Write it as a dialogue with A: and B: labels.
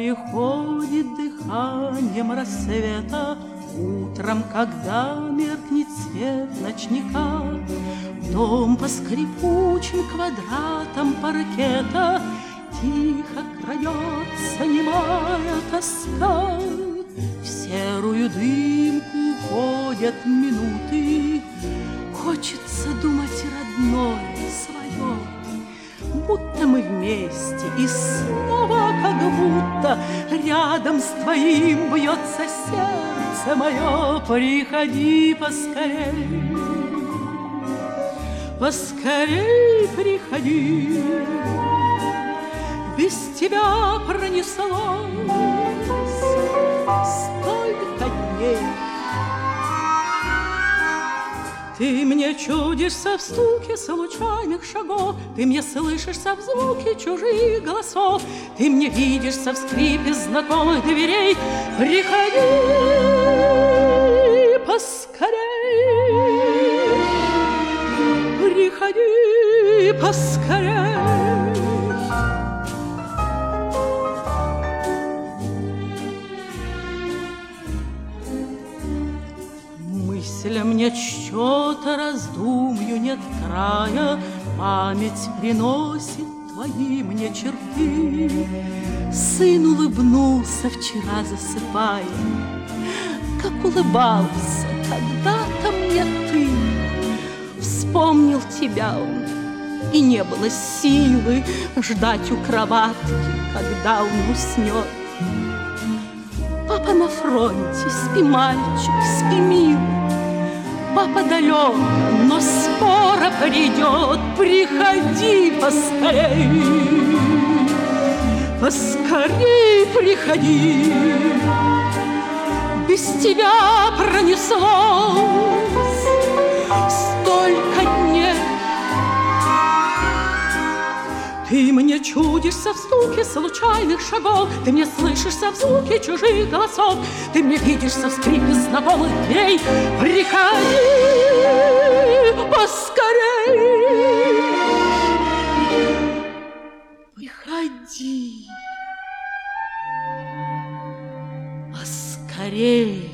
A: приходит дыханием рассвета, утром, когда меркнет свет ночника. Дом по скрипучим квадратам паркета тихо крадется немая тоска. В серую дымку уходят минуты, хочется думать родное свое, будто мы вместе, и снова как будто рядом с твоим бьется сердце мое. Приходи поскорей, поскорей приходи, без тебя пронеслось столько дней. Ты мне чудишься в стуке случайных шагов, ты мне слышишься в звуке чужих голосов, ты мне видишься в скрипе знакомых дверей. Приходи поскорей, приходи поскорей. Мыслям нет счета, раздумью нет края, память приносит твои мне черты. Сын улыбнулся вчера, засыпая, как улыбался когда-то мне ты. Вспомнил тебя он, и не было силы ждать у кроватки, когда он уснет. Папа на фронте, спи, мальчик, спи, милый. Папа далек, но скоро придет. Приходи поскорей, поскорей приходи, без тебя пронеслось столько дней. Ты мне чудишься в стуке случайных шагов, ты мне слышишься в звуке чужих голосов, ты мне видишься в скрипе знакомых дверей. Приходи поскорей, приходи поскорей.